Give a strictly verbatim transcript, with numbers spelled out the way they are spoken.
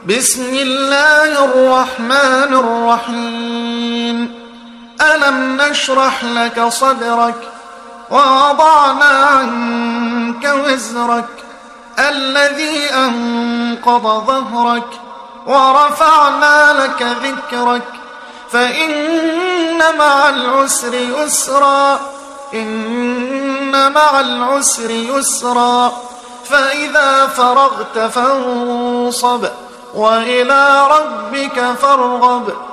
بسم الله الرحمن الرحيم ألم نشرح لك صدرك ووضعنا عنك وزرك الذي أنقض ظهرك ورفعنا لك ذكرك فإن مع العسر يسرا إن مع العسر يسرا فإذا فرغت فانصب وإلى ربك فارغب